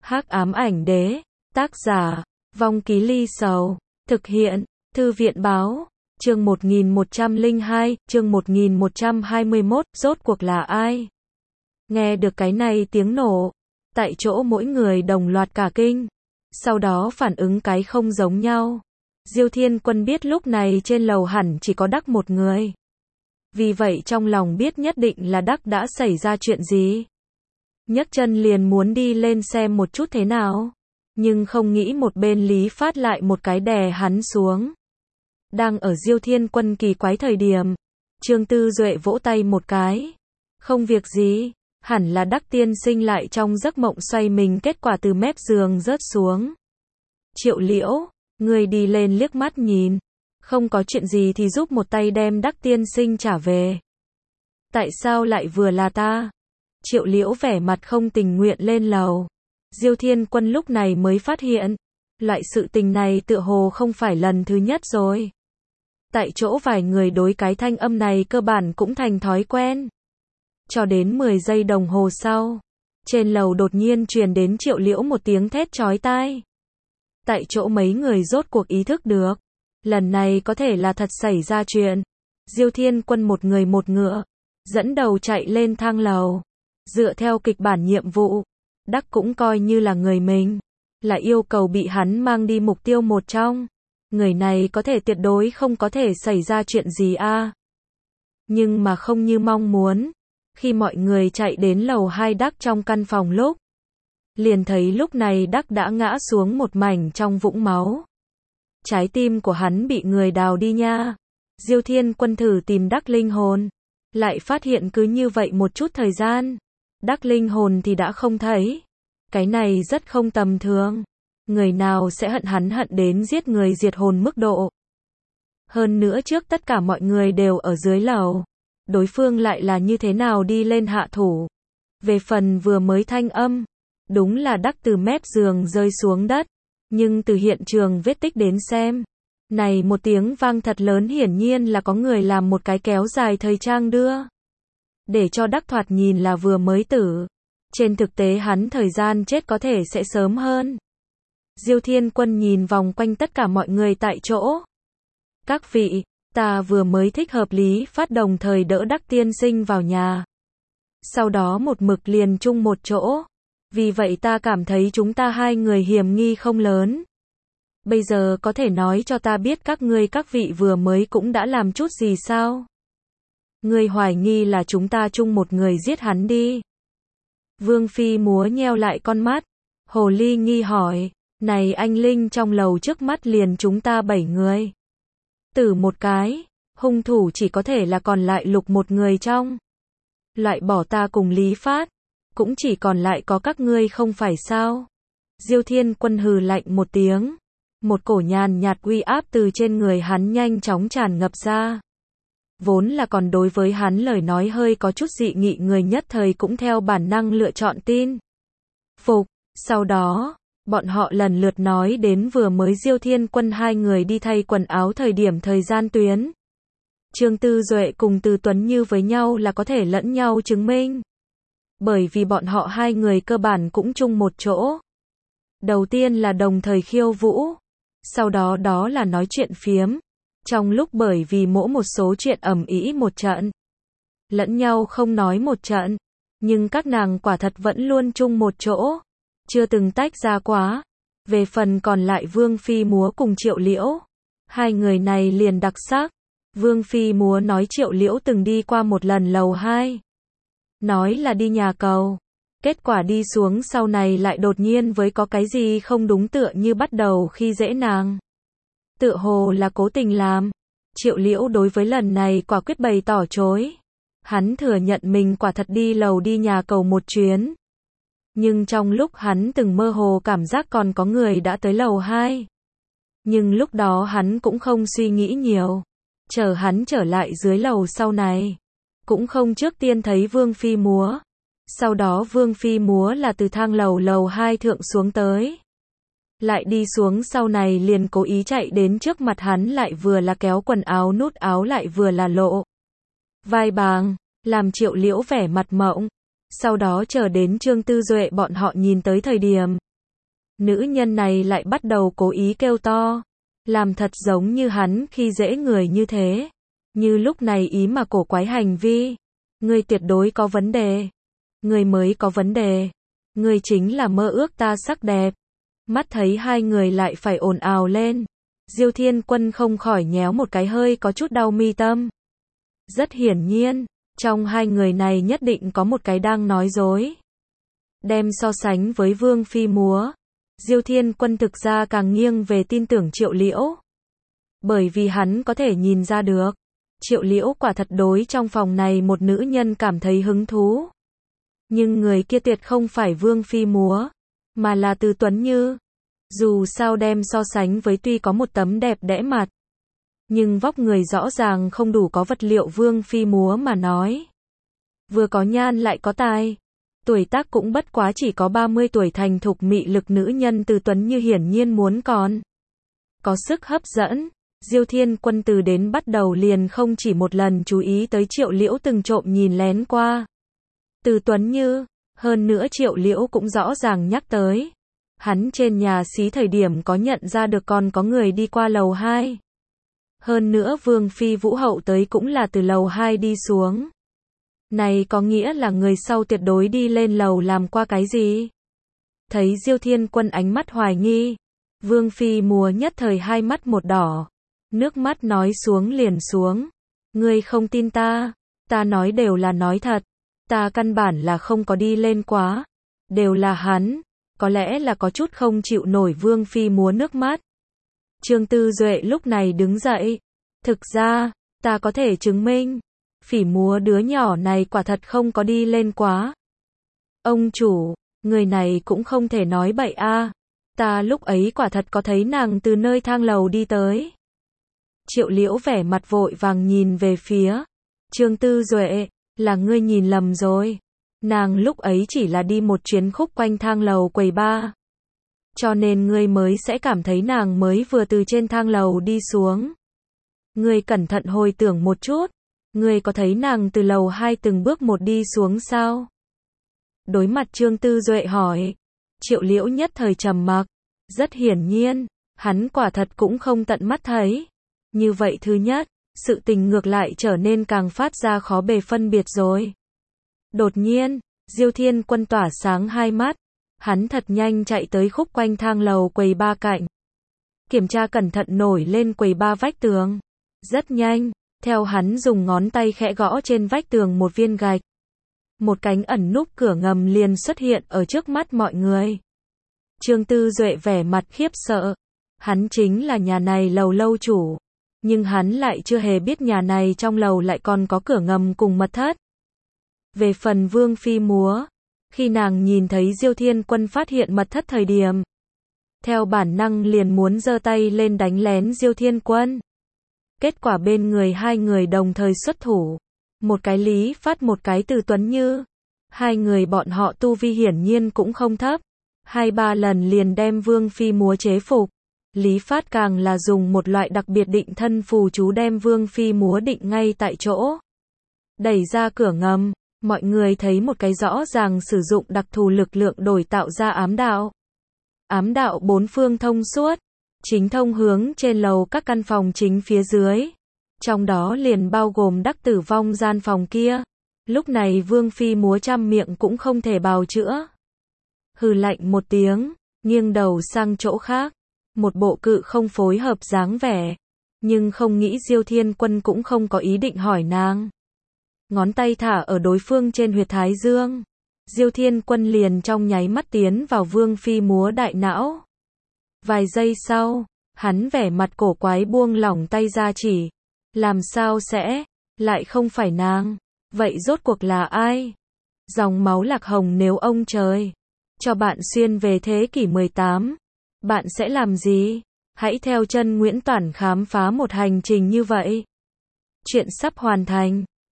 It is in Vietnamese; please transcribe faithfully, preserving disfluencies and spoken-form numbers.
Hắc ám ảnh đế, tác giả, Vong Ký Ly Sầu, thực hiện, Thư viện báo, chương một nghìn một trăm lẻ hai, chương một nghìn một trăm hai mươi mốt, rốt cuộc là ai? Nghe được cái này tiếng nổ, tại chỗ mỗi người đồng loạt cả kinh, sau đó phản ứng cái không giống nhau. Diêu Thiên Quân biết lúc này trên lầu hẳn chỉ có Đắc một người. Vì vậy trong lòng biết nhất định là Đắc đã xảy ra chuyện gì. Nhấc chân liền muốn đi lên xem một chút thế nào. Nhưng không nghĩ một bên Lý Phát lại một cái đè hắn xuống. Đang ở Diêu Thiên Quân kỳ quái thời điểm, Trương Tư Duệ vỗ tay một cái. Không việc gì, hẳn là Đắc tiên sinh lại trong giấc mộng xoay mình kết quả từ mép giường rớt xuống. Triệu Liễu, người đi lên liếc mắt nhìn. Không có chuyện gì thì giúp một tay đem Đắc tiên sinh trả về. Tại sao lại vừa là ta? Triệu Liễu vẻ mặt không tình nguyện lên lầu. Diêu Thiên Quân lúc này mới phát hiện, loại sự tình này tựa hồ không phải lần thứ nhất rồi. Tại chỗ vài người đối cái thanh âm này cơ bản cũng thành thói quen. Cho đến mười giây đồng hồ sau, trên lầu đột nhiên truyền đến Triệu Liễu một tiếng thét chói tai. Tại chỗ mấy người rốt cuộc ý thức được, lần này có thể là thật xảy ra chuyện. Diêu Thiên Quân một người một ngựa, dẫn đầu chạy lên thang lầu. Dựa theo kịch bản nhiệm vụ, Đắc cũng coi như là người mình, là yêu cầu bị hắn mang đi mục tiêu một trong. Người này có thể tuyệt đối không có thể xảy ra chuyện gì a. Nhưng mà không như mong muốn, khi mọi người chạy đến lầu hai Đắc trong căn phòng lúc, liền thấy lúc này Đắc đã ngã xuống một mảnh trong vũng máu. Trái tim của hắn bị người đào đi nha. Diêu Thiên Quân thử tìm Đắc linh hồn, lại phát hiện cứ như vậy một chút thời gian, Đắc linh hồn thì đã không thấy. Cái này rất không tầm thường. Người nào sẽ hận hắn hận đến giết người diệt hồn mức độ. Hơn nữa trước tất cả mọi người đều ở dưới lầu, đối phương lại là như thế nào đi lên hạ thủ. Về phần vừa mới thanh âm, đúng là Đắc từ mép giường rơi xuống đất. Nhưng từ hiện trường vết tích đến xem, này một tiếng vang thật lớn hiển nhiên là có người làm một cái kéo dài thời trang đưa. Để cho Đắc thoạt nhìn là vừa mới tử. Trên thực tế hắn thời gian chết có thể sẽ sớm hơn. Diêu Thiên Quân nhìn vòng quanh tất cả mọi người tại chỗ. Các vị, ta vừa mới thích hợp Lý Phát đồng thời đỡ Đắc tiên sinh vào nhà. Sau đó một mực liền chung một chỗ. Vì vậy ta cảm thấy chúng ta hai người hiểm nghi không lớn. Bây giờ có thể nói cho ta biết các ngươi các vị vừa mới cũng đã làm chút gì sao? Ngươi hoài nghi là chúng ta chung một người giết hắn đi. Vương Phi múa nheo lại con mắt. Hồ Ly nghi hỏi, này anh Linh trong lầu trước mắt liền chúng ta bảy người. Tử một cái, hung thủ chỉ có thể là còn lại Lục một người trong. Loại bỏ ta cùng Lý Phát, cũng chỉ còn lại có các ngươi không phải sao? Diêu Thiên Quân hừ lạnh một tiếng. Một cổ nhàn nhạt uy áp từ trên người hắn nhanh chóng tràn ngập ra. Vốn là còn đối với hắn lời nói hơi có chút dị nghị người nhất thời cũng theo bản năng lựa chọn tin phục. Sau đó, bọn họ lần lượt nói đến vừa mới Diêu Thiên Quân hai người đi thay quần áo thời điểm thời gian tuyến. Trương Tư Duệ cùng Từ Tuấn Như với nhau là có thể lẫn nhau chứng minh. Bởi vì bọn họ hai người cơ bản cũng chung một chỗ. Đầu tiên là đồng thời khiêu vũ, sau đó đó là nói chuyện phiếm. Trong lúc bởi vì mỗi một số chuyện ầm ĩ một trận, lẫn nhau không nói một trận, nhưng các nàng quả thật vẫn luôn chung một chỗ, chưa từng tách ra quá. Về phần còn lại Vương Phi múa cùng Triệu Liễu, hai người này liền đặc sắc. Vương Phi múa nói Triệu Liễu từng đi qua một lần lầu hai, nói là đi nhà cầu, kết quả đi xuống sau này lại đột nhiên với có cái gì không đúng tựa như bắt đầu khi dễ nàng. Tựa hồ là cố tình làm. Triệu Liễu đối với lần này quả quyết bày tỏ chối. Hắn thừa nhận mình quả thật đi lầu đi nhà cầu một chuyến. Nhưng trong lúc hắn từng mơ hồ cảm giác còn có người đã tới lầu hai. Nhưng lúc đó hắn cũng không suy nghĩ nhiều. Chờ hắn trở lại dưới lầu sau này, cũng không trước tiên thấy Vương Phi múa. Sau đó Vương Phi múa là từ thang lầu lầu hai thượng xuống tới. Lại đi xuống sau này liền cố ý chạy đến trước mặt hắn lại vừa là kéo quần áo nút áo lại vừa là lộ vai bàng, làm Triệu Liễu vẻ mặt mộng. Sau đó chờ đến Trương Tư Duệ bọn họ nhìn tới thời điểm, Nữ nhân này lại bắt đầu cố ý kêu to, làm thật giống như hắn khi dễ người như thế. Như lúc này ý mà cổ quái hành vi. Ngươi tuyệt đối có vấn đề. Ngươi mới có vấn đề. Ngươi chính là mơ ước ta sắc đẹp. Mắt thấy hai người lại phải ồn ào lên. Diêu Thiên Quân không khỏi nhéo một cái hơi có chút đau mi tâm. Rất hiển nhiên, trong hai người này nhất định có một cái đang nói dối. Đem so sánh với Vương Phi Múa, Diêu Thiên Quân thực ra càng nghiêng về tin tưởng Triệu Liễu. Bởi vì hắn có thể nhìn ra được, Triệu Liễu quả thật đối trong phòng này một nữ nhân cảm thấy hứng thú. Nhưng người kia tuyệt không phải Vương Phi Múa, mà là Từ Tuấn Như. Dù sao đem so sánh với tuy có một tấm đẹp đẽ mặt, nhưng vóc người rõ ràng không đủ có vật liệu Vương Phi Múa mà nói. Vừa có nhan lại có tài. Tuổi tác cũng bất quá chỉ có ba mươi tuổi thành thục mị lực nữ nhân Từ Tuấn Như hiển nhiên muốn còn có sức hấp dẫn. Diêu Thiên Quân từ đến bắt đầu liền không chỉ một lần chú ý tới Triệu Liễu từng trộm nhìn lén qua Từ Tuấn Như, hơn nữa Triệu Liễu cũng rõ ràng nhắc tới. Hắn trên nhà xí thời điểm có nhận ra được còn có người đi qua lầu hai. Hơn nữa Vương Phi Vũ Hậu tới cũng là từ lầu hai đi xuống. Này có nghĩa là người sau tuyệt đối đi lên lầu làm qua cái gì? Thấy Diêu Thiên Quân ánh mắt hoài nghi, Vương Phi Múa nhất thời hai mắt một đỏ, nước mắt nói xuống liền xuống. Ngươi không tin ta, ta nói đều là nói thật, ta căn bản là không có đi lên quá, đều là hắn, có lẽ là có chút không chịu nổi Vương Phi Múa nước mắt. Trương Tư Duệ lúc này đứng dậy, thực ra, ta có thể chứng minh, Phỉ Múa đứa nhỏ này quả thật không có đi lên quá. Ông chủ, người này cũng không thể nói bậy a, ta lúc ấy quả thật có thấy nàng từ nơi thang lầu đi tới. Triệu Liễu vẻ mặt vội vàng nhìn về phía Trương Tư Duệ, là ngươi nhìn lầm rồi. Nàng lúc ấy chỉ là đi một chuyến khúc quanh thang lầu quầy ba. Cho nên ngươi mới sẽ cảm thấy nàng mới vừa từ trên thang lầu đi xuống. Ngươi cẩn thận hồi tưởng một chút, ngươi có thấy nàng từ lầu hai từng bước một đi xuống sao? Đối mặt Trương Tư Duệ hỏi, Triệu Liễu nhất thời trầm mặc. Rất hiển nhiên, hắn quả thật cũng không tận mắt thấy. Như vậy thứ nhất, sự tình ngược lại trở nên càng phát ra khó bề phân biệt rồi. Đột nhiên, Diêu Thiên Quân tỏa sáng hai mắt. Hắn thật nhanh chạy tới khúc quanh thang lầu quầy ba cạnh. Kiểm tra cẩn thận nổi lên quầy ba vách tường. Rất nhanh, theo hắn dùng ngón tay khẽ gõ trên vách tường một viên gạch. Một cánh ẩn núp cửa ngầm liền xuất hiện ở trước mắt mọi người. Trương Tư Duệ vẻ mặt khiếp sợ. Hắn chính là nhà này lầu lâu chủ. Nhưng hắn lại chưa hề biết nhà này trong lầu lại còn có cửa ngầm cùng mật thất. Về phần Vương Phi Múa, khi nàng nhìn thấy Diêu Thiên Quân phát hiện mật thất thời điểm, theo bản năng liền muốn giơ tay lên đánh lén Diêu Thiên Quân. Kết quả bên người hai người đồng thời xuất thủ. Một cái Lý Phát một cái Từ Tuấn Như. Hai người bọn họ tu vi hiển nhiên cũng không thấp. Hai ba lần liền đem Vương Phi Múa chế phục. Lý Phát càng là dùng một loại đặc biệt định thân phù chú đem Vương Phi Múa định ngay tại chỗ. Đẩy ra cửa ngầm, mọi người thấy một cái rõ ràng sử dụng đặc thù lực lượng đổi tạo ra ám đạo. Ám đạo bốn phương thông suốt, chính thông hướng trên lầu các căn phòng chính phía dưới. Trong đó liền bao gồm đắc tử vong gian phòng kia. Lúc này Vương Phi Múa trăm miệng cũng không thể bào chữa. Hừ lạnh một tiếng, nghiêng đầu sang chỗ khác. Một bộ cự không phối hợp dáng vẻ. Nhưng không nghĩ Diêu Thiên Quân cũng không có ý định hỏi nàng. Ngón tay thả ở đối phương trên huyệt thái dương. Diêu Thiên Quân liền trong nháy mắt tiến vào Vương Phi Múa đại não. Vài giây sau, hắn vẻ mặt cổ quái buông lỏng tay ra chỉ. Làm sao sẽ, lại không phải nàng, vậy rốt cuộc là ai? Dòng máu lạc hồng nếu ông trời cho bạn xuyên về thế kỷ mười tám, bạn sẽ làm gì? Hãy theo chân Nguyễn Toản khám phá một hành trình như vậy. Chuyện sắp hoàn thành.